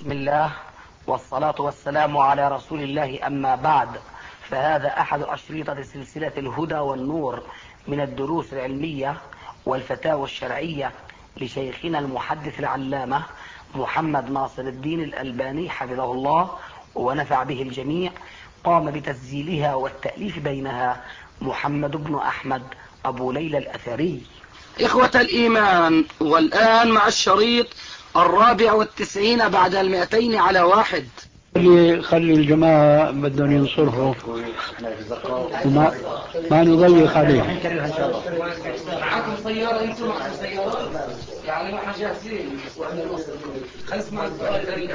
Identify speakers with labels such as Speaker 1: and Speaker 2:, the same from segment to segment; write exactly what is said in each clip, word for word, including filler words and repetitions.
Speaker 1: بسم الله والصلاة والسلام على رسول الله، أما بعد، فهذا أحد أشريطة سلسلة الهدى والنور من الدروس العلمية والفتاوى الشرعية لشيخنا المحدث العلامة محمد ناصر الدين الألباني حفظه الله ونفع به الجميع. قام بتسجيلها والتأليف بينها محمد بن أحمد أبو ليلى الأثري. إخوة الإيمان، والآن مع الشريط الرابع والتسعين بعد المئتين على واحد.
Speaker 2: خلي خلي الجماعة بدهم ينصرفوا وما ما نضيق عليهم.
Speaker 1: معكم سيارة؟ انتم معكم سيارة؟ يعني احنا جاهزين واحنا نوصل. اسمع السؤال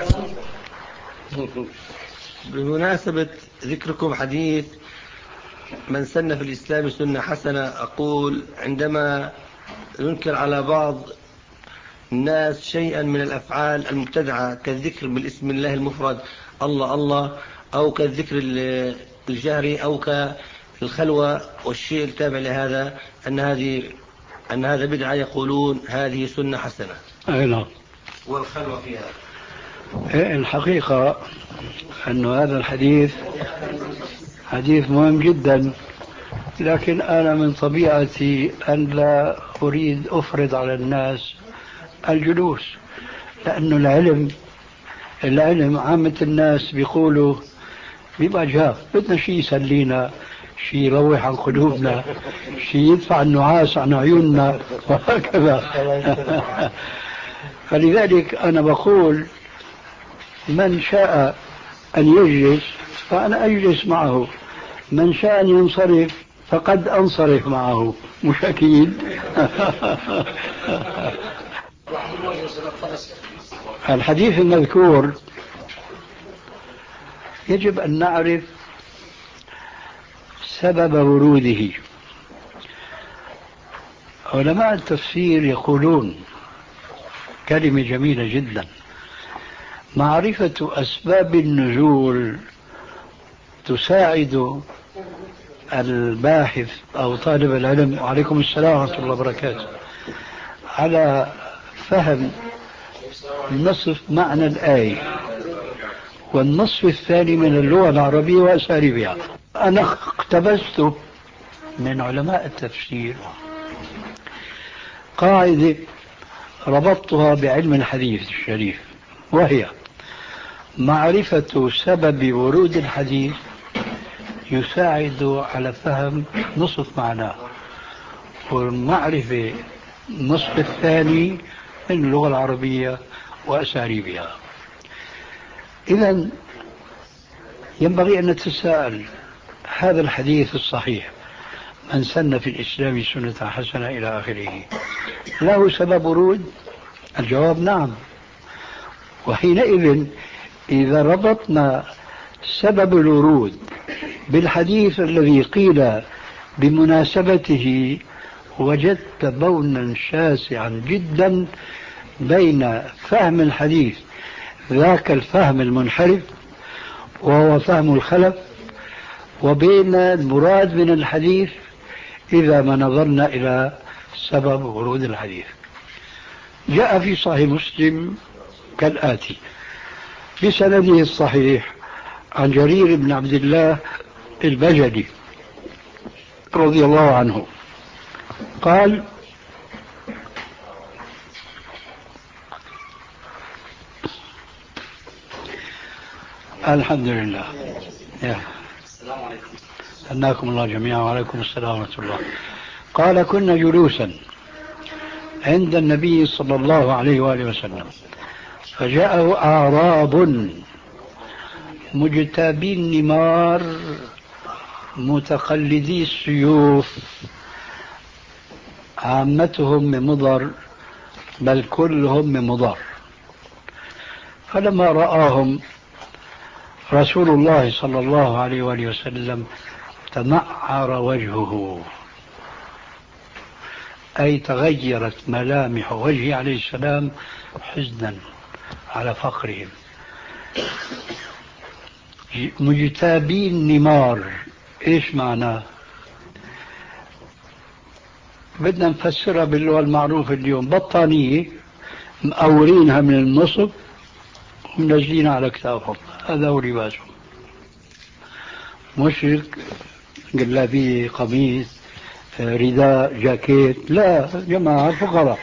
Speaker 3: بمناسبة ذكركم حديث من سن في الإسلام سنة حسنة، أقول عندما ينكر على بعض الناس شيئا من الأفعال المبتدعة كالذكر بالاسم الله المفرد الله الله، أو كالذكر الجهري، أو كالخلوة والشيء التابع لهذا، أن هذه أن هذا بدعة، يقولون هذه سنة حسنة.
Speaker 2: أي نعم.
Speaker 3: والخلوة فيها
Speaker 2: الحقيقة أن هذا الحديث حديث مهم جدا، لكن أنا من طبيعتي أن لا أريد أفرض على الناس الجلوس، لأنه العلم العلم عامة الناس بيقولوا بيبقى جاف، بدنا شيء يسلينا، شيء يروح عن قلوبنا، شيء يدفع النعاس عن عيوننا وهكذا. فلذلك أنا بقول من شاء أن يجلس فأنا أجلس معه، من شاء أن ينصرف فقد أنصرف معه، مش أكيد. الحديث المذكور يجب أن نعرف سبب وروده. علماء التفسير يقولون كلمة جميلة جدا: معرفة أسباب النزول تساعد الباحث أو طالب العلم، وعليكم السلام ورحمة الله وبركاته، على فهم نصف معنى الآية والنصف الثاني من اللغة العربية وأساليبها. أنا اقتبست من علماء التفسير قاعدة ربطتها بعلم الحديث الشريف، وهي معرفة سبب ورود الحديث يساعد على فهم نصف معناه، والمعرفة النصف الثاني من اللغة العربية وأساليبها. إذن ينبغي أن نتساءل: هذا الحديث الصحيح من سن في الإسلام سنة حسنة إلى آخره له سبب ورود؟ الجواب نعم. وحينئذ إذا ربطنا سبب الورود بالحديث الذي قيل بمناسبته وجدت بونا شاسعا جدا بين فهم الحديث ذاك الفهم المنحرف وهو فهم الخلف، وبين المراد من الحديث إذا ما نظرنا إلى سبب ورود الحديث. جاء في صحيح مسلم كالآتي بسنده الصحيح عن جرير بن عبد الله البجلي رضي الله عنه قال: الحمد لله. السلام عليكم. أناكم الله جميعا. وعليكم السلام ورحمة الله. قال: كنا جلوسا عند النبي صلى الله عليه وآله وسلم فجاءه أعراب مجتابي النمار متقلدي السيوف، عامتهم من مضر بل كلهم من مضر. فلما رآهم رسول الله صلى الله عليه وآله وسلم تمعر وجهه، أي تغيرت ملامح وجهه عليه السلام حزنا على فقرهم. مجتابي النمار إيش معناه؟ بدنا نفسرها باللغة المعروفة اليوم: بطانية مقورينها من النصب منزلين على كتافهم، هذا هو لباسهم. مشرك جلابية، قميص، رداء، جاكيت، لا جماعة فقراء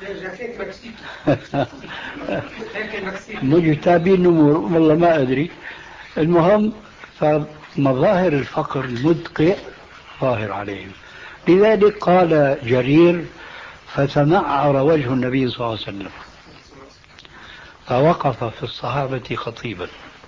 Speaker 2: مجتابين نمور، والله ما أدري. المهم فمظاهر الفقر المدقع ظاهر عليهم. لذلك قال جرير: فتمعر وجه النبي صلى الله عليه وسلم فوقف في الصحابة خطيبا،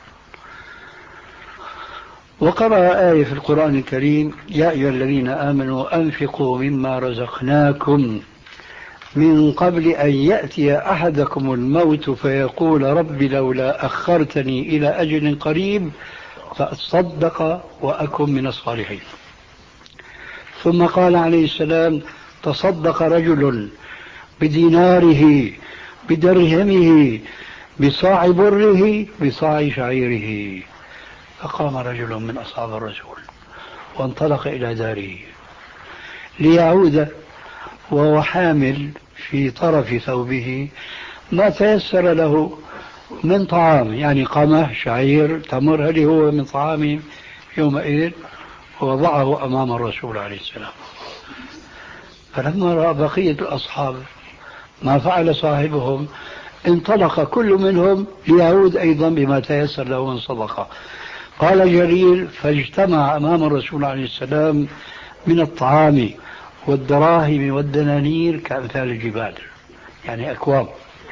Speaker 2: وقرأ آية في القرآن الكريم: يا أيها الذين آمنوا أنفقوا مما رزقناكم من قبل أن يأتي أحدكم الموت فيقول رب لولا أخرتني إلى أجل قريب فأصدق وأكن من الصالحين. ثم قال عليه السلام: تصدق رجل بديناره بدرهمه بصاع بره بصاع شعيره. فقام رجل من أصحاب الرسول وانطلق إلى داره ليعود وهو حامل في طرف ثوبه ما تيسر له من طعام، يعني قمح، شعير، تمر، هل هو من طعامه يومئذ، ووضعه أمام الرسول عليه السلام. فلما رأى بقية الأصحاب ما فعل صاحبهم انطلق كل منهم ليعود أيضا بما تيسر له من صدقة. قال جرير: فاجتمع أمام الرسول عليه السلام من الطعام والدراهم والدنانير كأمثال الجبال، يعني أكوام.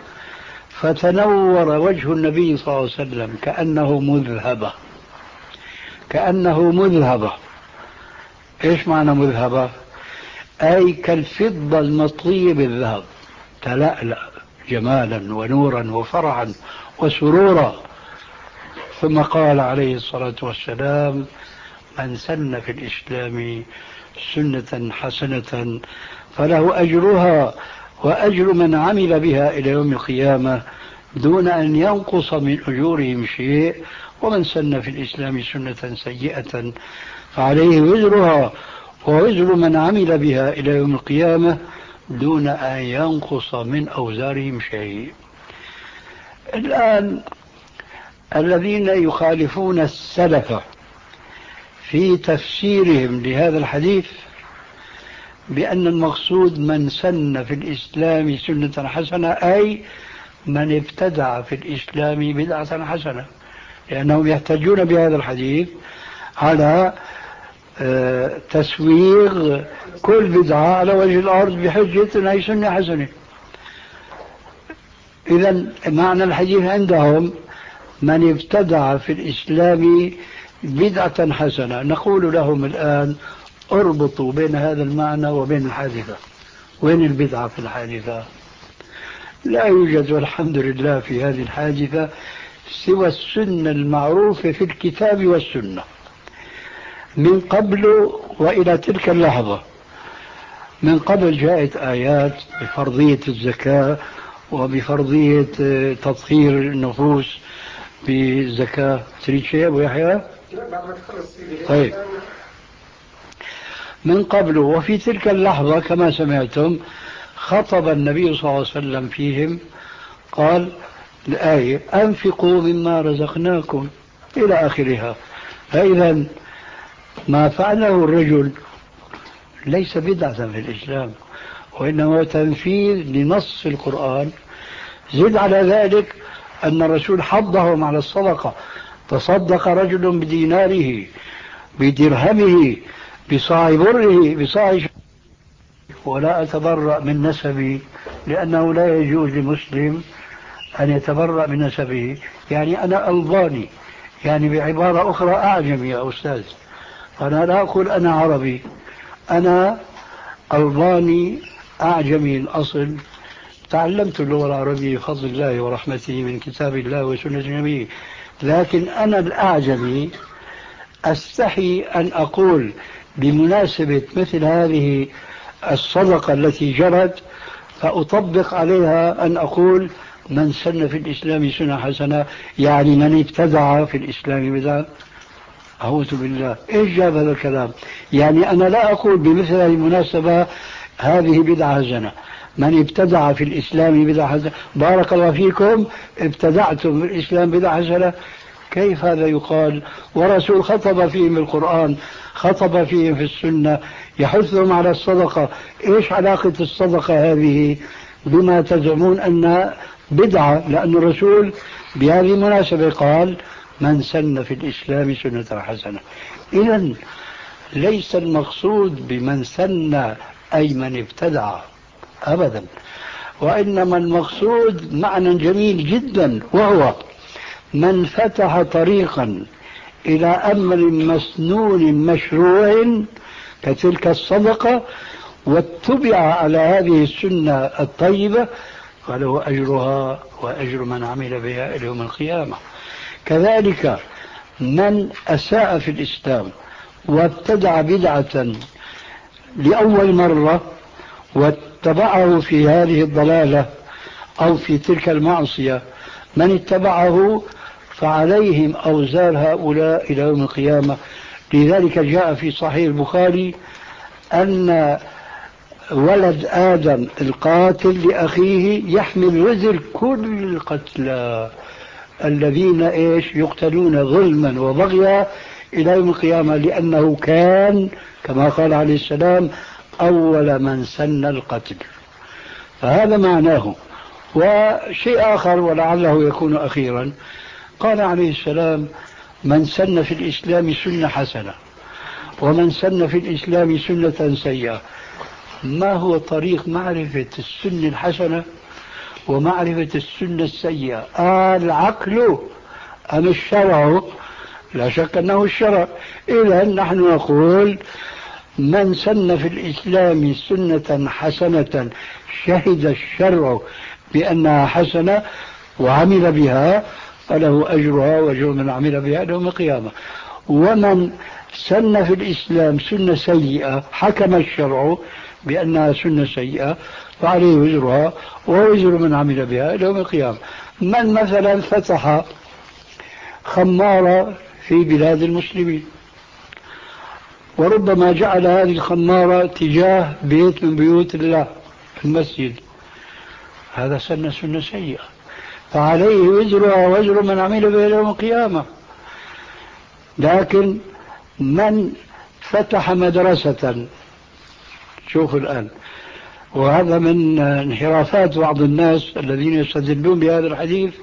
Speaker 2: فتنور وجه النبي صلى الله عليه وسلم كأنه مذهبة، كأنه مذهبة. إيش معنى مذهبة؟ أي كالفضة المطلية بالذهب، تلألأ جمالا ونورا وفرحا وسرورا. ثم قال عليه الصلاة والسلام: من سن في الإسلام سنة حسنة فله أجرها وأجر من عمل بها إلى يوم القيامة دون أن ينقص من أجورهم شيء، ومن سن في الإسلام سنة سيئة فعليه وزرها ووزر من عمل بها إلى يوم القيامة دون أن ينقص من أوزارهم شيء. الآن الذين يخالفون السلف في تفسيرهم لهذا الحديث بأن المقصود من سن في الإسلام سنة حسنة، أي من ابتدع في الإسلام بدعة حسنة، لأنهم يحتجون بهذا الحديث على تسويغ كل بدعة على وجه الأرض بحجة أنها سنة حسنة. إذن معنى الحديث عندهم من ابتدع في الإسلام بدعة حسنة. نقول لهم الآن: اربطوا بين هذا المعنى وبين الحادثة. وين البدعة في الحادثة؟ لا يوجد والحمد لله في هذه الحادثة سوى السنة المعروفة في الكتاب والسنة من قبل وإلى تلك اللحظة. من قبل جاءت آيات بفرضية الزكاة وبفرضية تطهير النفوس بالزكاة. تريد شيء أبو يحيى؟ طيب. من قبل وفي تلك اللحظة كما سمعتم خطب النبي صلى الله عليه وسلم فيهم، قال الآية: أنفقوا مما رزقناكم إلى آخرها. فإذا ما فعله الرجل ليس بدعة في الإسلام، وإنما تنفيذ لنص القرآن. زد على ذلك أن الرسول حضهم على الصدقة: تصدق رجل بديناره بدرهمه بصاع بره بصاع. ولا أتبرأ من نسبي، لأنه لا يجوز لمسلم أن يتبرأ من نسبه. يعني أنا ألباني، يعني بعبارة أخرى أعجمي يا أستاذ. أنا لا أقول أنا عربي، أنا ألباني أعجمي الأصل. تعلمت اللغة العربية بفضل الله ورحمته من كتاب الله وسنة نبيه، لكن أنا الأعجمي أستحي أن أقول بمناسبة مثل هذه الصدقة التي جرت فأطبق عليها أن أقول: من سن في الإسلام سنة حسنة، يعني من ابتدع في الإسلام بدعة. أعوذ بالله، إيش جاب هذا الكلام؟ يعني أنا لا أقول بمثل هذه المناسبة هذه بدعة حسنة، من ابتدع في الإسلام بدعة حسنة بارك الله فيكم ابتدعتم في الإسلام بدعة حسنة. كيف هذا يقال؟ ورسول خطب فيهم بالقرآن، خطب فيهم في السنة، يحثهم على الصدقة. إيش علاقة الصدقة هذه بما تزعمون أن بدعة؟ لأن الرسول بهذه المناسبة قال من سن في الإسلام سنة حسنة. إذن ليس المقصود بمن سن أي من ابتدع أبدا، وإنما المقصود معنى جميل جدا، وهو من فتح طريقا إلى أمر مسنون مشروع كتلك الصدقة واتبع على هذه السنة الطيبة فله أجرها وأجر من عمل بها إلى يوم القيامة. كذلك من أساء في الإسلام وابتدع بدعة لأول مرة واتبعه في هذه الضلالة أو في تلك المعصية، من اتبعه فعليهم أوزار هؤلاء إلى يوم القيامة. لذلك جاء في صحيح البخاري أن ولد آدم القاتل لأخيه يحمل وزر كل القتلى الذين إيش يقتلون ظلما وبغيا إلى يوم القيامة، لأنه كان كما قال عليه السلام أول من سن القتل. فهذا معناه. وشيء آخر ولعله يكون أخيرا، قال عليه السلام من سن في الإسلام سنة حسنة ومن سن في الإسلام سنة سيئة. ما هو طريق معرفة السنة الحسنة ومعرفة السنة السيئة؟ آه العقل أم الشرع؟ لا شك أنه الشرع. إذا نحن نقول من سن في الإسلام سنة حسنة شهد الشرع بأنها حسنة وعمل بها فله أجرها وأجر من عمل بها يوم القيامة. ومن سن في الإسلام سنة سيئة حكم الشرع بأنها سنة سيئة فعليه وزرها ووزر من عمل بها يوم القيامة. من مثلا فتح خمارة في بلاد المسلمين وربما جعل هذه الخمارة تجاه بيت من بيوت الله في المسجد، هذا سنة سنة سيئة فعليه وزرها ووزر من عمل بها يوم القيامة. لكن من فتح مدرسة، شوفوا الآن، وهذا من انحرافات بعض الناس الذين يستدلون بهذا الحديث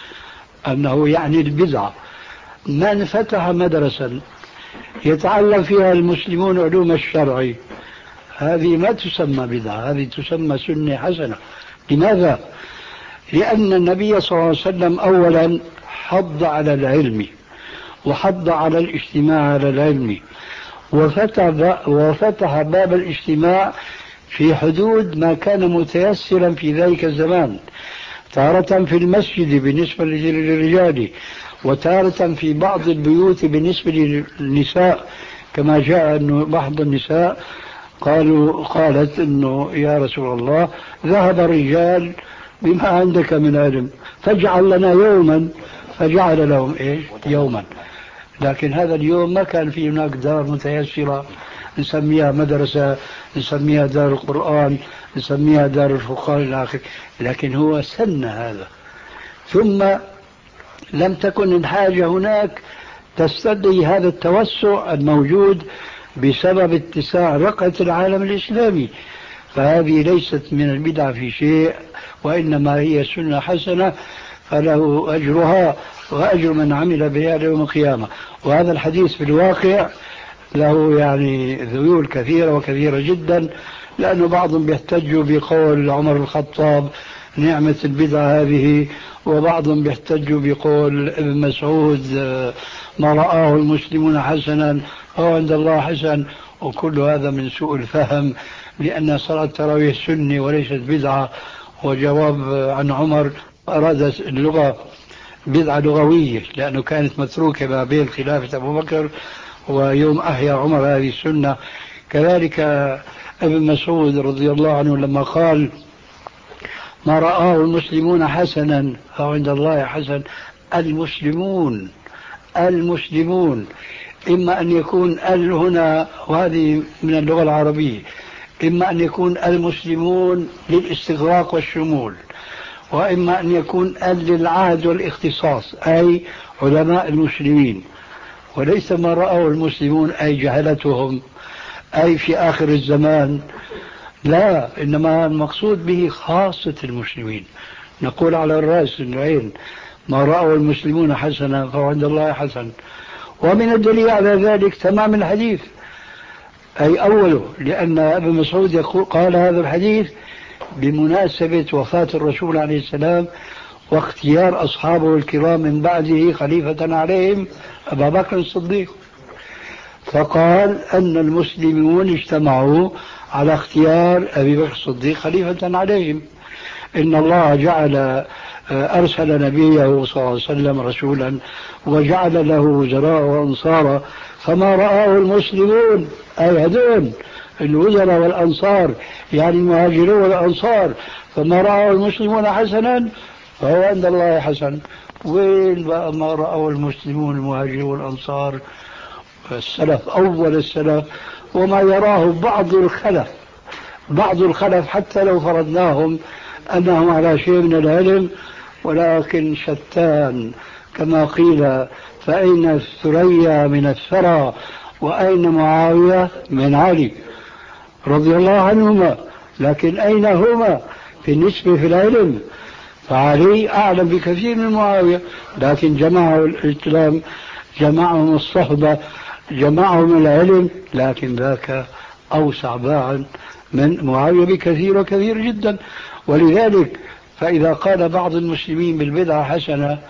Speaker 2: أنه يعني البدعة. من فتح مدرسة يتعلم فيها المسلمون علوم الشرع، هذه ما تسمى بدعة، هذه تسمى سنة حسنة. لماذا؟ لأن النبي صلى الله عليه وسلم أولا حض على العلم وحض على الاجتماع على العلم، وفتح, وفتح باب الاجتماع في حدود ما كان متيسرا في ذلك الزمان، تارة في المسجد بالنسبة للرجال وتارة في بعض البيوت بالنسبة للنساء، كما جاء أنه بعض النساء قالوا قالت أنه يا رسول الله ذهب الرجال بما عندك من علم فاجعل لنا يوما، فجعل لهم إيش يوما. لكن هذا اليوم ما كان في هناك دار متيسرة نسميها مدرسة، نسميها دار القرآن، نسميها دار الفقهاء إلى آخره، لكن هو سن هذا. ثم لم تكن الحاجة هناك تستدعي هذا التوسع الموجود بسبب اتساع رقعة العالم الإسلامي، فهذه ليست من البدع في شيء، وإنما هي سنة حسنة فله أجرها وأجر من عمل بها يوم القيامة. وهذا الحديث في الواقع له يعني ذيول كثيرة وكثيرة جدا، لأنه بعضهم بيحتجوا بقول عمر الخطاب نعمة البدعة هذه، وبعضهم بيحتجوا بقول ابن مسعود ما رآه المسلمون حسنا هو عند الله حسن، وكل هذا من سوء الفهم، لأن صلاة التراويح سنة وليست بدعة. وجواب عن عمر أراد اللغة بدعة لغوية لأنه كانت متروكة ما بين خلافة أبو بكر ويوم أحيا عمر هذه السنة. كذلك ابن مسعود رضي الله عنه لما قال ما رآه المسلمون حسنا فهو عند الله حسن، المسلمون المسلمون إما أن يكون ال هنا وهذه من اللغة العربية، إما أن يكون المسلمون للاستغراق والشمول، وإما أن يكون للعهد والاختصاص أي علماء المسلمين، وليس ما رأوا المسلمون أي جهلتهم أي في آخر الزمان، لا، إنما المقصود به خاصة المسلمين. نقول على الرأس والعين ما رأوا المسلمون حسنا فهو عند الله حسن. ومن الدليل على ذلك تمام الحديث، أي أوله، لأن ابن مسعود يقول قال هذا الحديث بمناسبة وفاة الرسول عليه السلام واختيار أصحابه الكرام من بعده خليفة عليهم أبا بكر الصديق، فقال أن المسلمون اجتمعوا على اختيار أبي بكر الصديق خليفة عليهم. إن الله جعل أرسل نبيه صلى الله عليه وسلم رسولا وجعل له وزراء وأنصارا، فما رآه المسلمون أي هذول الوزراء والأنصار يعني المهاجرون والأنصار، فما رآه المسلمون حسنا فهو عند الله حسن. وين بقى ما رأوا المسلمون المهاجرون والأنصار السلف أول السلف وما يراه بعض الخلف، بعض الخلف حتى لو فرضناهم أنهم على شيء من العلم، ولكن شتان كما قيل، فأين الثريا من الثرى وأين معاوية من علي رضي الله عنهما، لكن أين هما في النسبة في العلم؟ فعلي أعلم بكثير من معاوية، لكن جمعه الإسلام، جمعهم الصحبة، جمعهم العلم، لكن ذاك أوسع باعا من معاوية بكثير وكثير جدا. ولذلك فإذا قال بعض المسلمين بالبدعة حسنة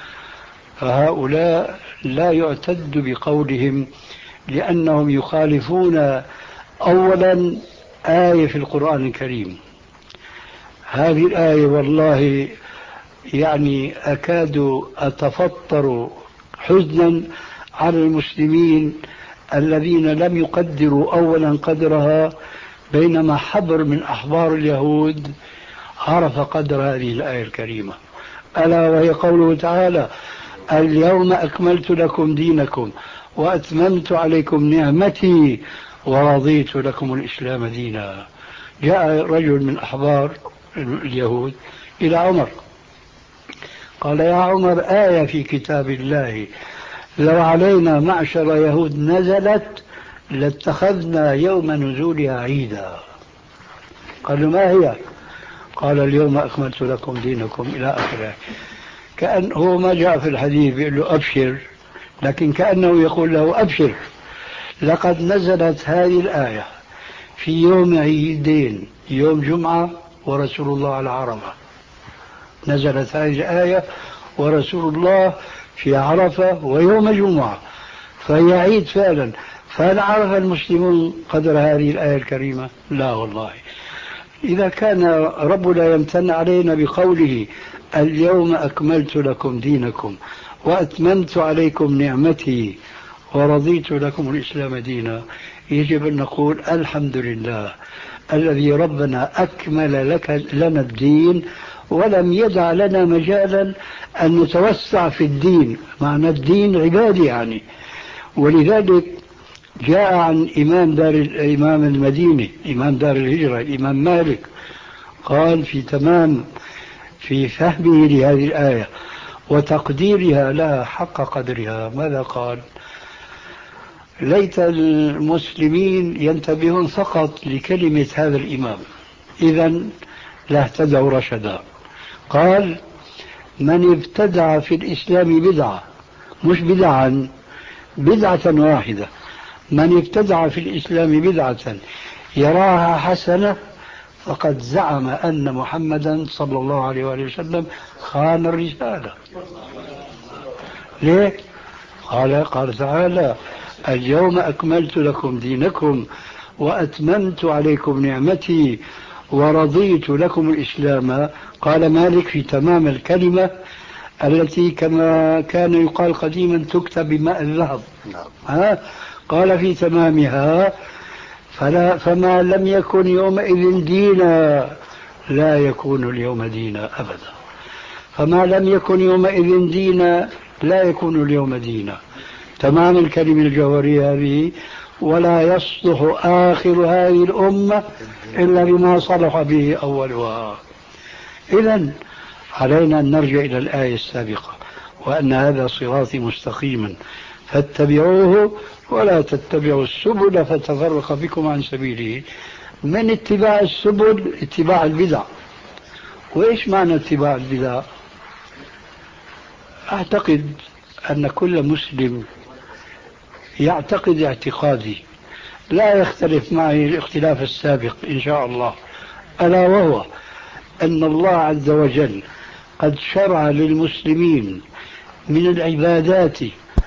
Speaker 2: فهؤلاء لا يعتد بقولهم، لأنهم يخالفون أولا آية في القرآن الكريم. هذه الآية والله يعني أكاد أتفطر حزنا على المسلمين الذين لم يقدروا أولا قدرها، بينما حبر من أحبار اليهود عرف قدر هذه الآية الكريمة، ألا وهي قوله تعالى: اليوم أكملت لكم دينكم وأتممت عليكم نعمتي ورضيت لكم الإسلام دينا. جاء رجل من أحبار اليهود إلى عمر قال: يا عمر، آية في كتاب الله لو علينا معشر يهود نزلت لاتخذنا يوم نزولها عيدا. قال له: ما هي؟ قال: اليوم أكملت لكم دينكم إلى آخره. كأنه ما جاء في الحديث بيقول له أبشر، لكن كأنه يقول له: أبشر، لقد نزلت هذه الآية في يوم عيدين، يوم جمعة ورسول الله على عرفة. نزلت هذه الآية ورسول الله في عرفة ويوم جمعة، فهي عيد فعلا. فهل عرف المسلمون قدر هذه الآية الكريمة؟ لا والله. إذا كان ربنا يمتن علينا بقوله: اليوم أكملت لكم دينكم وأتممت عليكم نعمتي ورضيت لكم الإسلام دينا، يجب أن نقول الحمد لله الذي ربنا أكمل لك لنا الدين ولم يدع لنا مجالا أن نتوسع في الدين، معنى الدين عبادي يعني. ولذلك جاء عن إمام دار الإمام المدينة إمام دار الهجرة الإمام مالك قال في تمام في فهمه لهذه الآية وتقديرها لها حق قدرها، ماذا قال؟ ليت المسلمين ينتبهون فقط لكلمة هذا الإمام، إذن لاهتدوا رشدا. قال: من ابتدع في الإسلام بدعة، مش بدعا، بدعة واحدة، من ابتدع في الإسلام بدعة يراها حسنة فقد زعم أن محمدا صلى الله عليه وآله وسلم خان الرسالة. ليه؟ قال قال تعالى: اليوم أكملت لكم دينكم وأتممت عليكم نعمتي ورضيت لكم الإسلام. قال مالك في تمام الكلمة التي كما كان يقال قديما تكتب بماء الذهب، ها؟ قال في تمامها: فلا فما لم يكن يومئذ دينا لا يكون اليوم دينا أبدا. فما لم يكن يومئذ دينا لا يكون اليوم دينا. تمام الكلمة الجوهرية هذه ولا يصلح آخر هذه الأمة إلا بما صلح به أولها. إذن علينا أن نرجع إلى الآية السابقة، وأن هذا صراطي مستقيما فاتبعوه ولا تتبعوا السبل فتفرق بكم عن سبيله. من اتباع السبل اتباع البدع. وإيش معنى اتباع البدع؟ أعتقد أن كل مسلم يعتقد اعتقادي لا يختلف معي الاختلاف السابق إن شاء الله، ألا وهو أن الله عز وجل قد شرع للمسلمين من العبادات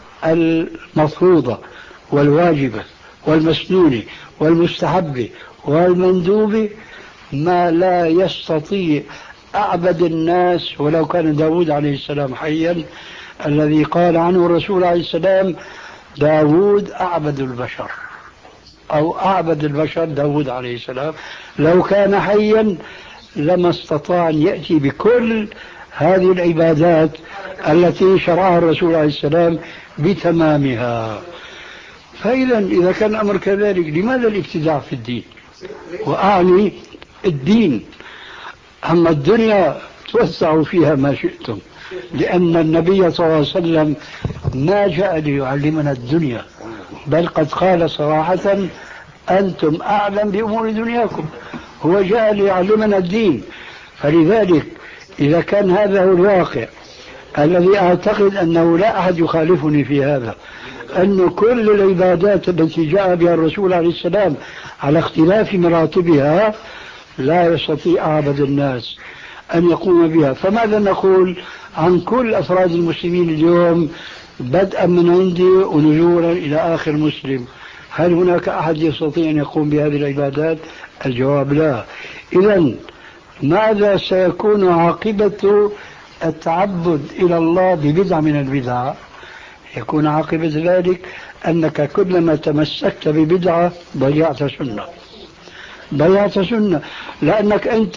Speaker 2: المفروضة والواجبة والمسنونة والمستحبة والمندوبة ما لا يستطيع أعبد الناس، ولو كان داود عليه السلام حيا الذي قال عنه الرسول عليه السلام داود أعبد البشر، أو أعبد البشر داود عليه السلام، لو كان حيا لما استطاع أن يأتي بكل هذه العبادات التي شرعها الرسول عليه السلام بتمامها. فإذا إذا كان الأمر كذلك لماذا الابتداع في الدين؟ وأعني الدين. أما الدنيا توسعوا فيها ما شئتم، لأن النبي صلى الله عليه وسلم ما جاء ليعلمنا الدنيا، بل قد قال صراحة أنتم أعلم بأمور دنياكم. هو جاء ليعلمنا الدين. فلذلك إذا كان هذا هو الواقع الذي أعتقد أنه لا أحد يخالفني في هذا، أن كل العبادات التي جاء بها الرسول عليه السلام على اختلاف مراتبها لا يستطيع أعبد الناس أن يقوم بها، فماذا نقول عن كل أفراد المسلمين اليوم بدءا من عندي ونزولا إلى آخر مسلم؟ هل هناك أحد يستطيع أن يقوم بهذه العبادات؟ الجواب لا. إذن ماذا سيكون عاقبة التعبد إلى الله ببدعة من البدع؟ يكون عاقبة ذلك أنك كلما تمسكت ببدعة ضيعت سنة، ضيعت سنة، لأنك أنت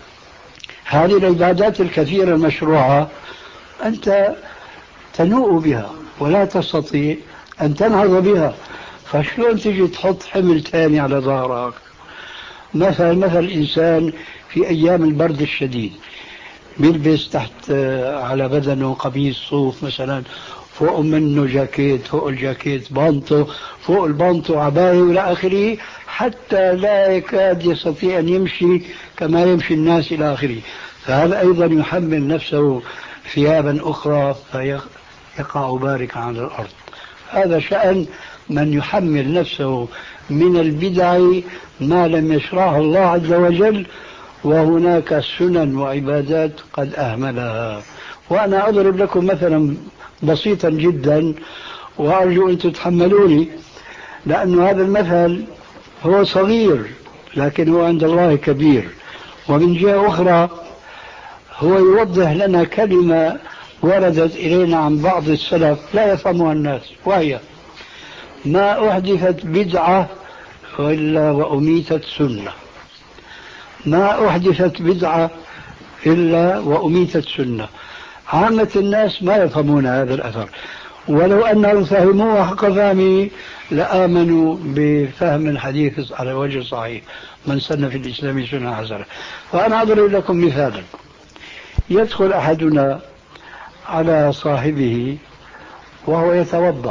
Speaker 2: هذه العبادات الكثيرة المشروعة أنت تنوء بها ولا تستطيع أن تنهض بها، فشلون تجي تحط حمل ثاني على ظهرك؟ مثلا مثل الإنسان في أيام البرد الشديد بيلبس تحت على بدنه قميص صوف مثلا، فوق منه جاكيت، فوق الجاكيت بانطو، فوق البانطو عباية إلى آخره، حتى لا يكاد يستطيع أن يمشي كما يمشي الناس إلى آخره. فهذا أيضا يحمل نفسه ثيابا أخرى فيقع باركا على الأرض. هذا شأن من يحمل نفسه من البدع ما لم يشرعه الله عز وجل، وهناك سنن وعبادات قد أهملها. وأنا أضرب لكم مثلا بسيطا جدا وأرجو أن تتحملوني، لأن هذا المثل هو صغير لكن هو عند الله كبير. ومن جهة أخرى هو يوضح لنا كلمة وردت إلينا عن بعض السلف لا يفهمها الناس، وهي ما أحدثت بدعة إلا وأميتت سنة، ما أحدثت بدعة إلا وأميتت سنة. عامة الناس ما يفهمون هذا الأثر، ولو أنهم فهموه حق فهمه لآمنوا بفهم الحديث على وجه صحيح، من سن في الإسلام سنة حسنة. فأنا أضرب لكم مثالا. يدخل أحدنا على صاحبه وهو يتوضأ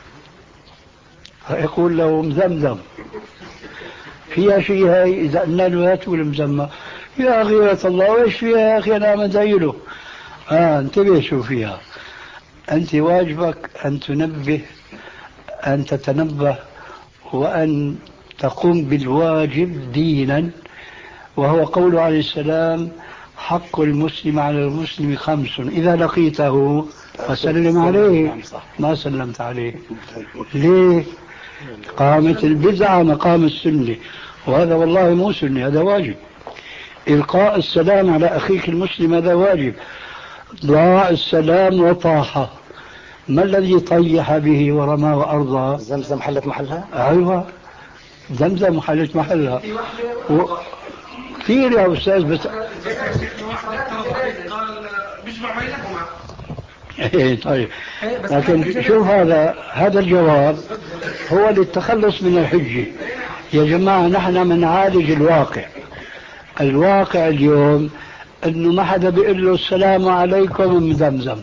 Speaker 2: فيقول له مزمزم فيها شيء هاي، إذا قلنا له لا تقول مزمة، يا غيرة الله وإيش فيها يا أخي أنا مزيله. آه انتبه شو فيها. أنت واجبك أن تنبه، أن تتنبه وأن تقوم بالواجب دينا، وهو قول عليه السلام حق المسلم على المسلم خمس إذا لقيته فسلم عليه، ما سلمت عليه. ليه؟ قامت البدعة مقام السنة، وهذا والله مو سنة، هذا واجب. إلقاء السلام على أخيك المسلم هذا واجب. ضاع السلام وطاح، ما الذي طيح به ورمى وأرضى؟
Speaker 4: زمزم حلت محلها؟
Speaker 2: أيوة زمزم حلت محلها. و... كثير يا أستاذ، بس إيه طيب، لكن شوف هذا هذا الجواب هو للتخلص من الحجة. يا جماعة نحن بنعالج الواقع. الواقع اليوم انه ما حدا بيقول له السلام عليكم من زمزم.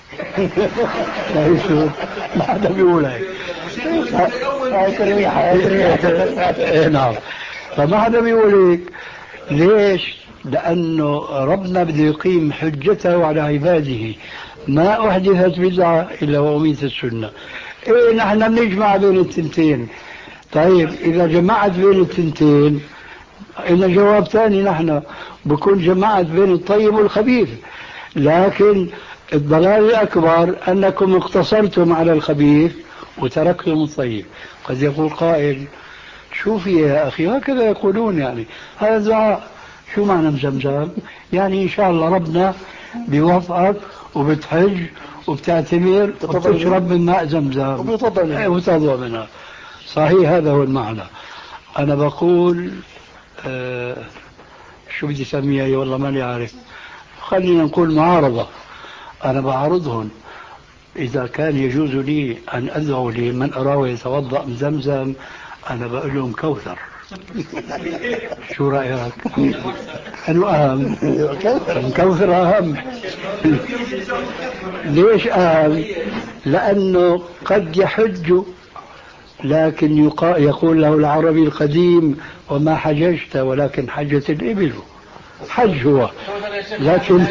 Speaker 2: ما حدا بيقول هيك. نعم، فما حدا بيقول هيك. ليش؟ لأنه ربنا بده يقيم حجته على عباده. ما أحدثت بدعة إلا وأميتت السنة. إيه نحن بنجمع بين التنتين. طيب إذا جمعت بين التنتين إن جواب ثاني، نحن بكون جمعت بين الطيب والخبيث. لكن الضلال الأكبر أنكم اقتصرتم على الخبيث وتركتم الطيب. قد يقول قائل شوفي يا أخي هكذا يقولون، يعني هذا دعاء. شو معنى مزمزم؟ يعني إن شاء الله ربنا بيوفقك وبتحج وبتعتمر وبتشرب من ماء زمزم وبتضوى منها. صحيح هذا هو المعنى. أنا بقول آه شو بدي سميها والله ماني عارف، خلينا نقول معارضة. أنا بعارضهم. إذا كان يجوز لي أن أدعو لمن أراه يتوضأ من زمزم أنا بقول لهم كوثر. شو رأيك؟ أنه أهم كوثر أهم. ليش أهم؟ لأنه قد يحج لكن يقول له العربي القديم وما حججت ولكن حجت الإبل. حج هو لكن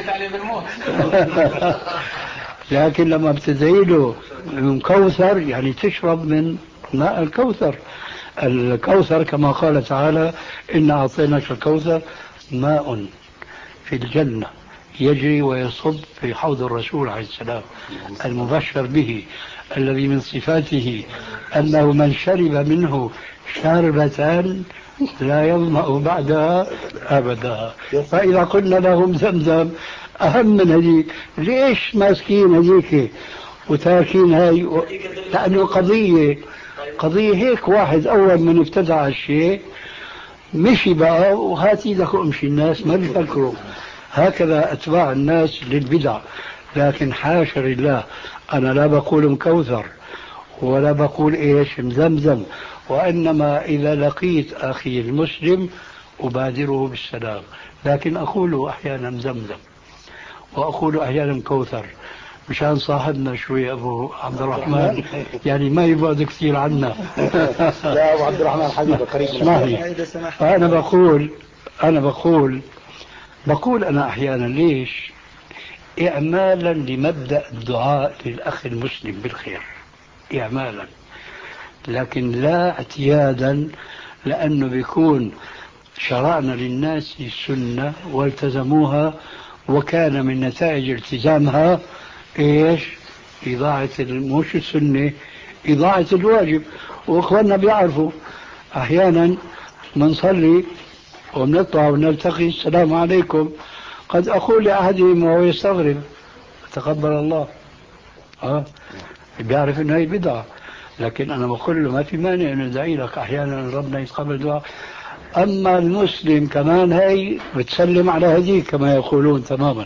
Speaker 2: لكن لما بتدعي له من كوثر يعني تشرب من ماء الكوثر. الكوثر كما قال تعالى إن أعطيناك الكوثر ماء في الجنة يجري ويصب في حوض الرسول عليه السلام المبشر به، الذي من صفاته أنه من شرب منه شاربة لا يظمأ بعدها أبدا. فإذا قلنا لهم زمزم أهم من هذيك، ليش ماسكين هذيك وتاركين هاي؟ لأنه قضية قضية هيك. واحد أول من ابتدع الشيء مشي بقى وهات ايدك وامشي. الناس ما بيفكروا هكذا أتباع الناس للبدع. لكن حاشا لله، أنا لا بقول مكوثر ولا بقول إيش مزمزم، وإنما إذا لقيت أخي المسلم أبادره بالسلام. لكن أقول أحيانا زمزم وأقول أحيانا كوثر مشان صاحبنا شوي أبو عبد الرحمن يعني ما يبعد كثير عنا.
Speaker 4: لا أبو عبد الرحمن حبيبي قريب
Speaker 2: اسمعني. فأنا بقول أنا بقول بقول أنا أحيانا ليش إعمالا لمبدأ الدعاء للأخ المسلم بالخير، إعمالا، لكن لا اعتيادا، لأنه بيكون شرعنا للناس السنة والتزموها وكان من نتائج التزامها إيش؟ إضاعة مش السنة، إضاعة الواجب. وإخواننا بيعرفوا أحيانا منصلي ونطلع ونلتقي السلام عليكم، قد أقول لأحدهم وهو يستغرب تقبل الله، أه؟ بيعرف أنه هي بدعة، لكن أنا بقول له ما في مانع أن ندعي لك أحيانا ربنا يتقبل دعاء. أما المسلم كمان هي بتسلم على هذه كما يقولون تماما.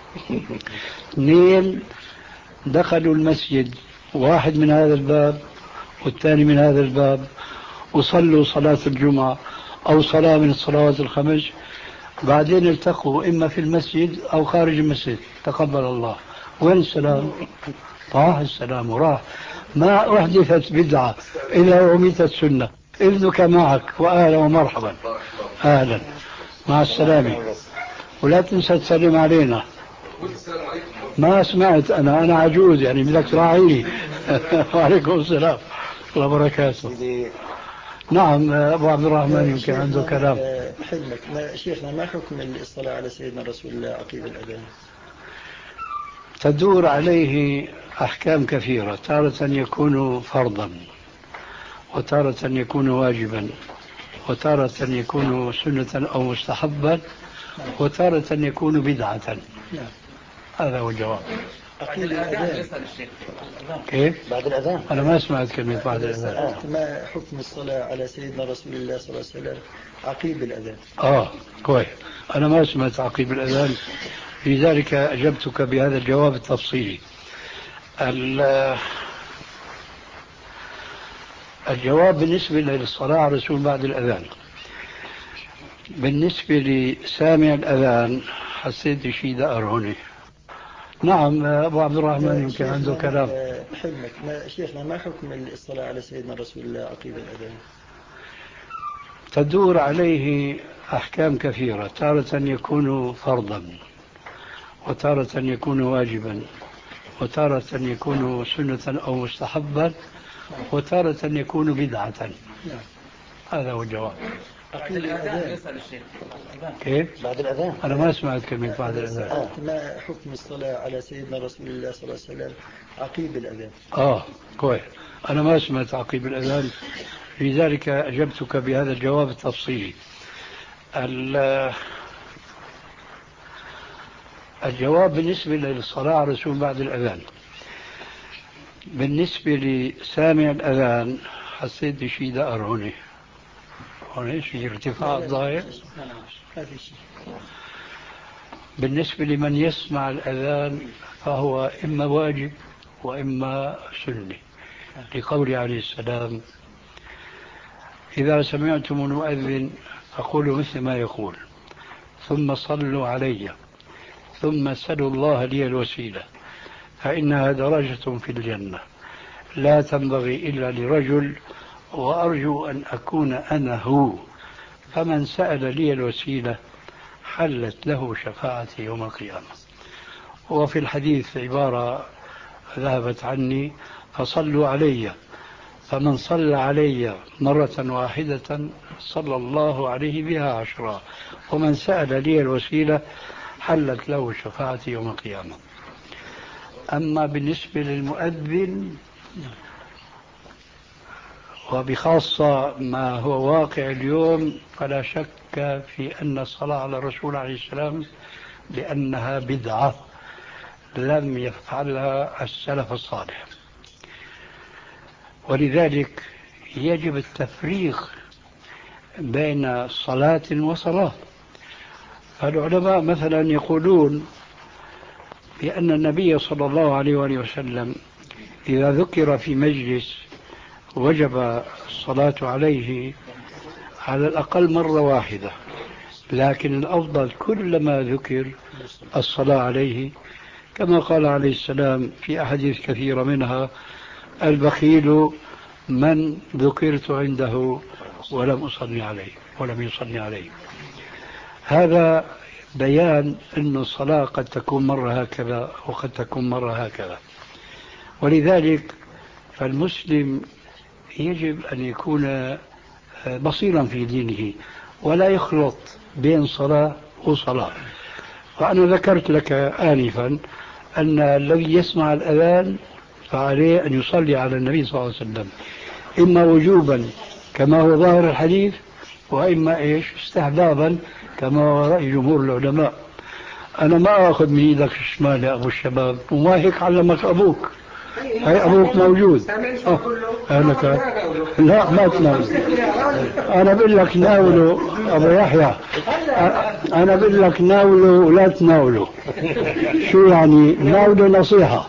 Speaker 2: اثنين دخلوا المسجد، واحد من هذا الباب والثاني من هذا الباب، وصلوا صلاة الجمعة أو صلاة من الصلوات الخمس، بعدين التقوا إما في المسجد أو خارج المسجد، تقبل الله. وين السلام؟ راح السلام وراح. ما أحدثت بدعة إلا وأميتت السنة. إذنك معك وأهلا ومرحبا، أهلا مع السلامة، ولا تنسى تسلم علينا. ما سمعت أنا أنا عجوز يعني بدك تراعيني. وعليكم السلام ورحمة الله وبركاته. نعم أبو عبد الرحمن يمكن عنده كلام.
Speaker 4: حلمك ما شيخنا، ما حكم الصلاة على سيدنا رسول الله عقيب الأذان؟
Speaker 2: تدور عليه أحكام كثيرة، تارة يكون فرضا، وتارة يكون واجبا، وتارة يكون سنة أو مستحبا، وتارة يكون بدعة. هذا هو الجواب.
Speaker 4: عقيب الأذان
Speaker 2: كيف؟
Speaker 4: بعد الأذان.
Speaker 2: أنا ما سمعت كلمة بعد الأذان.
Speaker 4: ما حكم الصلاة على سيدنا رسول الله صلى الله عليه وسلم عقيب الأذان؟
Speaker 2: آه كويس، أنا ما سمعت عقيب الأذان، لذلك أجبتك بهذا الجواب التفصيلي. الجواب بالنسبة للصلاة على الرسول بعد الأذان. بالنسبة لسامع الأذان حسيت شيء دقر هنا. نعم أبو عبد الرحمن يمكن عنده كلام.
Speaker 4: حلمك ما شيخنا، ما حكم الصلاة على سيدنا رسول الله عقيب الأذان؟
Speaker 2: تدور عليه أحكام كثيرة، تارة يكون فرضا، وتارة يكون واجبا، وتارة يكون سنة أو مستحبا، وتارة يكون بدعة. هذا هو الجواب.
Speaker 4: عقيب الأذان
Speaker 2: كيف؟
Speaker 4: بعد الأذان
Speaker 2: أنا ما سمعت كلمة بعد الأذان.
Speaker 4: ما حكم الصلاة على سيدنا رسول الله صلى الله عليه وسلم عقيب الأذان؟
Speaker 2: آه كويس، أنا ما سمعت عقيب الأذان، لذلك أجبتك بهذا الجواب التفصيلي. الجواب بالنسبة للصلاة على الرسول بعد الأذان. بالنسبة لسامع الأذان حسيت بشيء دقر هنا. هنا شيء ارتفاع الظاهر. بالنسبة لمن يسمع الأذان فهو إما واجب وإما سنة، لقول عليه السلام: إذا سمعتم المؤذن فقولوا مثل ما يقول، ثم صلوا علي، ثم سلوا الله لي الوسيلة، فإنها درجة في الجنة لا تنبغي إلا لرجل، وأرجو أن أكون أنا هو، فمن سأل لي الوسيلة حلت له شفاعتي يوم القيامة. وفي الحديث عبارة ذهبت عني: فصلوا علي، فمن صلى علي مرة واحدة صلى الله عليه بها عشرا، ومن سأل لي الوسيلة حلت له شفاعتي يوم القيامة. أما بالنسبة للمؤذن وبخاصة ما هو واقع اليوم، فلا شك في أن الصلاة على الرسول عليه السلام بأنها بدعة لم يفعلها السلف الصالح، ولذلك يجب التفريق بين صلاة وصلاة. فالعلماء مثلا يقولون بأن النبي صلى الله عليه وآله وسلم إذا ذكر في مجلس وجب الصلاة عليه على الأقل مرة واحدة، لكن الأفضل كلما ذكر الصلاة عليه، كما قال عليه السلام في أحاديث كثيرة منها: البخيل من ذكرت عنده ولم أصلي عليه ولم يصلي عليه. هذا بيان أن الصلاة قد تكون مرة هكذا وقد تكون مرة هكذا. ولذلك فالمسلم يجب أن يكون بصيرا في دينه ولا يخلط بين صلاة وصلاة. وأنا ذكرت لك آنفا أن الذي يسمع الأذان فعليه أن يصلي على النبي صلى الله عليه وسلم، إما وجوبا كما هو ظاهر الحديث، وإما إيش استحبابا كما هو رأي جمهور العلماء. أنا ما أخذ من إيدك الشمال يا أبو الشباب، وما هيك علمك أبوك. هاي أبوك موجود. أهلك لا ما تناول. أنا بقول لك ناوله أبو يحيى، أنا بقول لك ناوله ولا تناوله. شو يعني ناوله نصيحة؟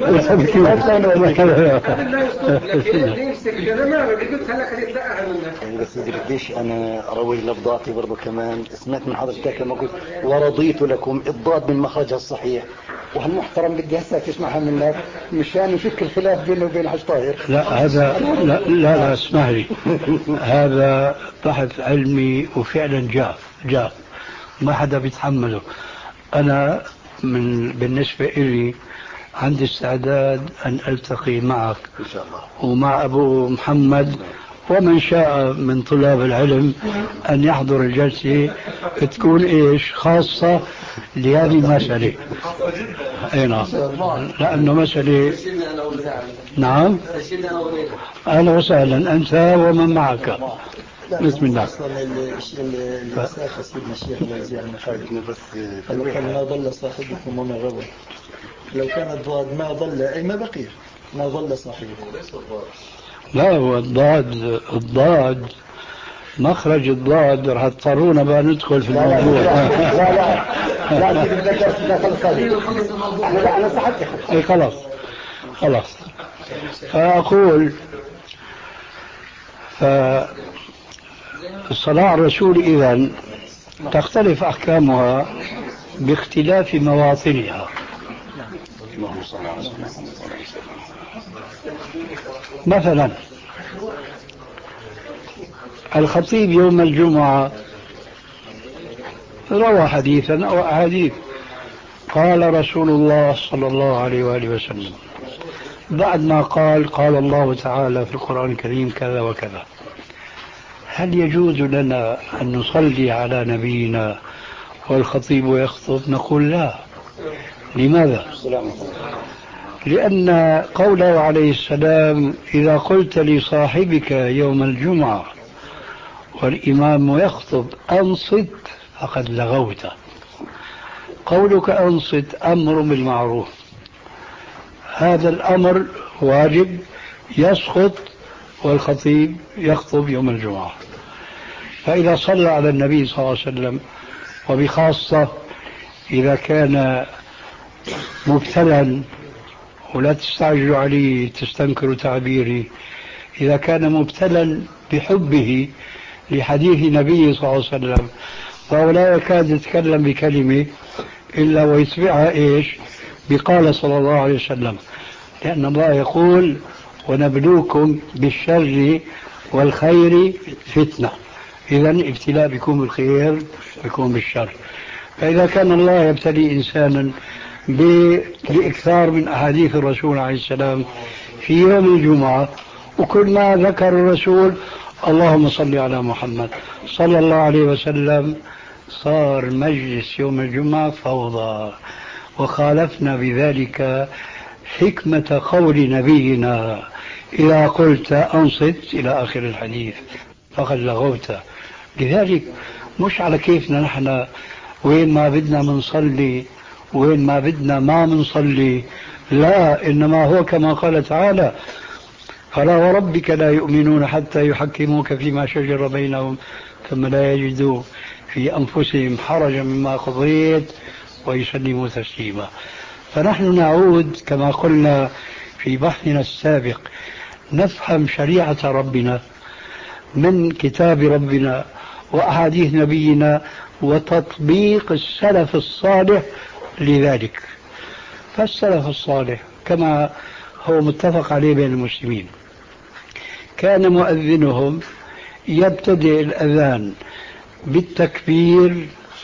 Speaker 5: بس قديش أنا أروي لفظاتي برضو كمان. سمعت من حضرتك لما قلت ورضيت لكم الضاد من مخرجها الصحيح، وهالمحترم بدي هسه تسمعها منك مشان يفك الخلاف بينه وبين حج طاهر.
Speaker 2: لا هذا لا لا, لا اسمح لي، هذا بحث علمي وفعلا جاف جاف ما حدا بيتحمله. أنا من بالنسبة إلي عندي استعداد أن ألتقي معك
Speaker 5: إن شاء الله
Speaker 2: ومع أبو محمد ومن شاء من طلاب العلم أن يحضر الجلسة تكون إيش خاصة لهذه المسألة. أي نعم، لأنه مسألة. نعم أهلا وسهلا أنت ومن معك. بسم الله.
Speaker 4: أصلا الشيء اللي ساخ سيدنا الشيخ العزيز عن
Speaker 5: بس
Speaker 4: ما ضل صاحبكم وما غوى. لو كان الضاد ما ضل أي ما بقي ما ضل صاحبكم.
Speaker 2: لا هو الضاد الضاد مخرج الضاد راح تضطرونا بقى ندخل في الموضوع.
Speaker 5: لا لا لا لا لا انا صحتي
Speaker 2: اي خلاص. خلاص. فأقول فالصلاة على الرسول إذن تختلف أحكامها باختلاف مواطنها. مثلا الخطيب يوم الجمعة روى حديثا أو أحاديث قال رسول الله صلى الله عليه وآله وسلم، بعد ما قال قال الله تعالى في القرآن الكريم كذا وكذا، هل يجوز لنا أن نصلي على نبينا والخطيب يخطب؟ نقول لا. لماذا؟ لأن قوله عليه السلام إذا قلت لصاحبك يوم الجمعة والإمام يخطب أنصت فقد لغوت. قولك أنصت أمر بالمعروف، هذا الأمر واجب يسقط والخطيب يخطب يوم الجمعة. فإذا صلى على النبي صلى الله عليه وسلم، وبخاصة إذا كان مبتلا، ولا تستعجلوا عليه تستنكروا تعبيري، إذا كان مبتلا بحبه لحديث النبي صلى الله عليه وسلم فهو لا يكاد يتكلم بكلمة إلا ويتبعها إيش؟ بقال صلى الله عليه وسلم، لأن الله يقول ونبلوكم بالشر والخير فتنة. إذن ابتلاء بكم بالخير بكم بالشر. فإذا كان الله يبتلي إنسانا بإكثار من أحاديث الرسول عليه السلام في يوم الجمعة، وكل ما ذكر الرسول اللهم صل على محمد صلى الله عليه وسلم، صار مجلس يوم الجمعة فوضى، وخالفنا بذلك حكمة قول نبينا إذا قلت أنصت إلى آخر الحديث فقد لغوت. لذلك مش على كيفنا نحن، وين ما بدنا منصلي وين ما بدنا ما منصلي، لا، إنما هو كما قال تعالى فلا وربك لا يؤمنون حتى يحكموك فيما شجر بينهم ثم لا يجدوا في أنفسهم حرجا مما قضيت ويسلموا تسليما. فنحن نعود كما قلنا في بحثنا السابق، نفهم شريعة ربنا من كتاب ربنا وأحاديث نبينا وتطبيق السلف الصالح لذلك. فالسلف الصالح كما هو متفق عليه بين المسلمين، كان مؤذنهم يبتدئ الأذان بالتكبير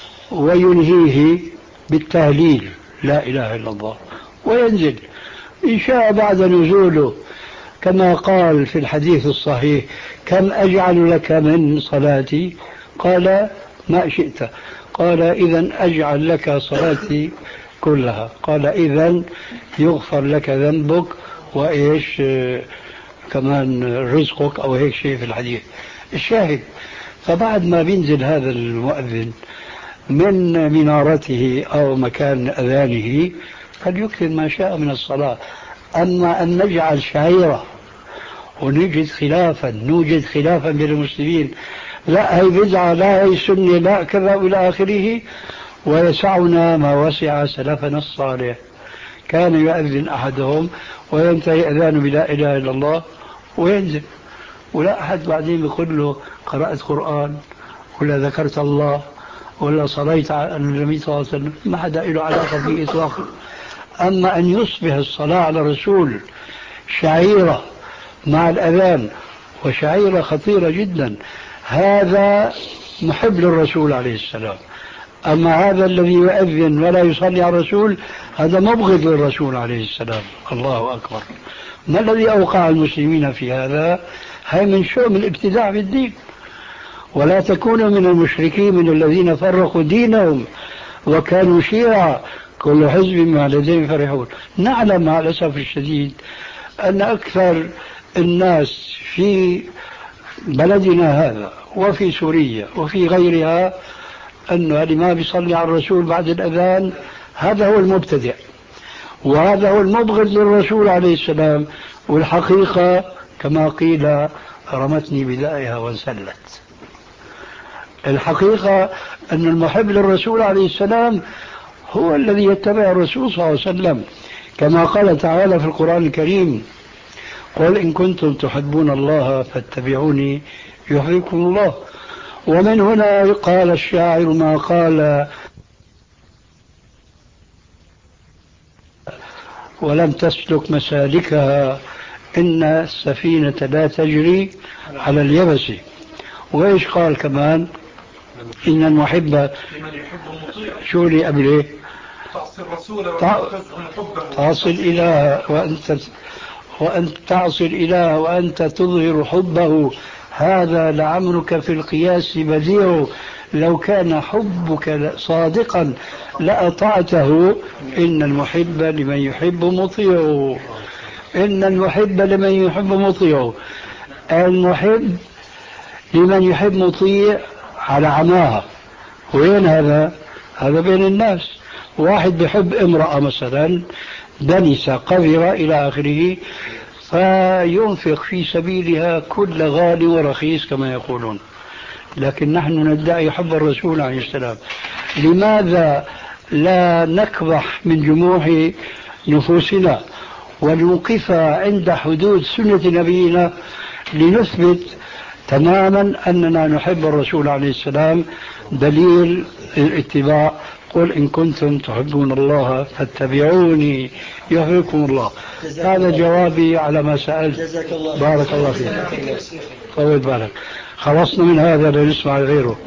Speaker 2: وينهيه بالتهليل لا إله إلا الله، وينزل إن شاء بعد نزوله كما قال في الحديث الصحيح كم أجعل لك من صلاتي؟ قال ما شئت. قال إذن أجعل لك صلاتي كلها. قال إذن يغفر لك ذنبك وإيش كمان رزقك أو هيك شيء في الحديث. الشاهد، فبعد ما بينزل هذا المؤذن من منارته أو مكان أذانه فليكثر ما شاء من الصلاة. أما أن نجعل شعيرة ونجد خلافا نوجد خلافا بين المسلمين، لا هي بدعة لا هي سنة لا كذا إلى آخره، ويسعنا ما وسع سلفنا الصالح. كان يؤذن أحدهم وينتهي أذانه بلا إله إلا الله وينزل، ولا أحد بعدين يقول له قرأت قرآن ولا ذكرت الله ولا صليت على النبي صلى الله عليه وسلم، ما حدا له علاقة به إطلاقا. أما أن يصبح الصلاة على الرسول شعيرة مع الأذان، وشعيرة خطيرة جدا، هذا محب للرسول عليه السلام. أما هذا الذي يؤذن ولا يصلي على الرسول هذا مبغض للرسول عليه السلام. الله أكبر. ما الذي أوقع المسلمين في هذا؟ هي من شؤم الابتداع في الدين. ولا تكونوا من المشركين من الذين فرقوا دينهم وكانوا شيعا كل حزب ما لديهم فرحون. نعلم مع الأسف الشديد أن أكثر الناس في بلدنا هذا وفي سوريا وفي غيرها أنه اللي ما بيصلي على الرسول بعد الأذان هذا هو المبتدع، وهذا هو المبغض للرسول عليه السلام. والحقيقة كما قيل رمتني بدائها وانسلت. الحقيقة أن المحب للرسول عليه السلام هو الذي يتبع الرسول صلى الله عليه وسلم كما قال تعالى في القرآن الكريم: قل إن كنتم تحبون الله فاتبعوني يحببكم الله. ومن هنا قال الشاعر ما قال: ولم تسلك مسالكها إن السفينة لا تجري على اليبس. وإيش قال كمان؟ إن المحب شو لي قبله؟ تعصي الرسول تعصي الإله وأنت وأنت تعصي الإله وأنت تظهر حبه، هذا لعمرك في القياس بديع، لو كان حبك صادقا لأطعته، إن المحب لمن يحب مطيع. إن المحب لمن يحب مطيع. المحب لمن يحب مطيع على عماها. وين هذا؟ هذا بين الناس. واحد بيحب امرأة مثلا دنسة قذرة إلى آخره، فينفق في سبيلها كل غالي ورخيص كما يقولون، لكن نحن ندعي حب الرسول عليه السلام. لماذا لا نكبح من جموع نفوسنا ونوقفها عند حدود سنة نبينا لنثبت تماما أننا نحب الرسول عليه السلام؟ دليل الاتباع: قل إن كنتم تحبون الله فاتبعوني يحببكم الله. هذا جوابي على ما سألت. بارك الله فيك. طول بالك. خلصنا من هذا لنسمع غيره.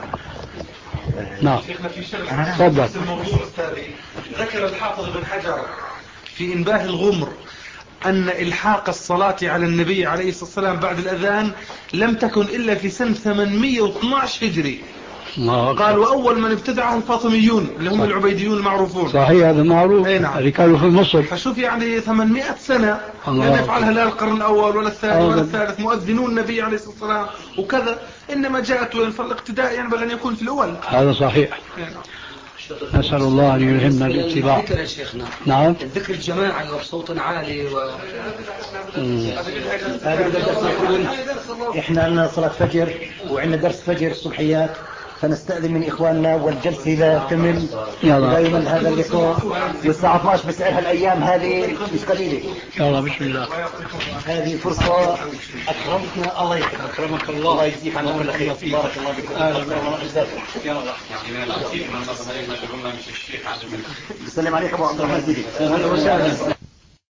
Speaker 2: نعم تفضل.
Speaker 6: الموضوع التالي ذكر الحافظ بن حجر في إنباه الغمر أن إلحاق الصلاة على النبي عليه الصلاة والسلام بعد الأذان لم تكن إلا في سنة ثمانمئة واثني عشر هجري. قال: وأول من ابتدعه الفاطميون اللي هم العبيديون المعروفون.
Speaker 2: صحيح، هذا معروف.
Speaker 6: نعم.
Speaker 2: اللي كانوا في مصر.
Speaker 6: فشوف يعني ثمانمئة سنة لم يفعلها لا القرن الأول ولا الثاني ولا الثالث مؤذنون النبي عليه الصلاة والسلام وكذا، إنما جاءت فالاقتداء ينبغي أن يكون في الأول.
Speaker 2: هذا صحيح. نسأل الله أن يلهمنا الاتباع.
Speaker 1: الذكر يا شيخنا.
Speaker 2: نعم.
Speaker 1: الذكر الجماعي وبصوت عالي و...
Speaker 5: احنا عندنا صلاة فجر وعندنا درس فجر الصبحيات، فنستأذن من إخواننا والجلسة لا تمل لا يمل هذا اللقاء، والساعة اثني عشر بسعرها الأيام هذه مش قليلة.
Speaker 2: يلا بسم الله.
Speaker 5: هذه فرصة أكرمتنا. الله يكرمك. أكرمك الله. الله يجزيك عنا كل خير. بارك الله فيك. بسلم عليك أبو عبد الرحمن.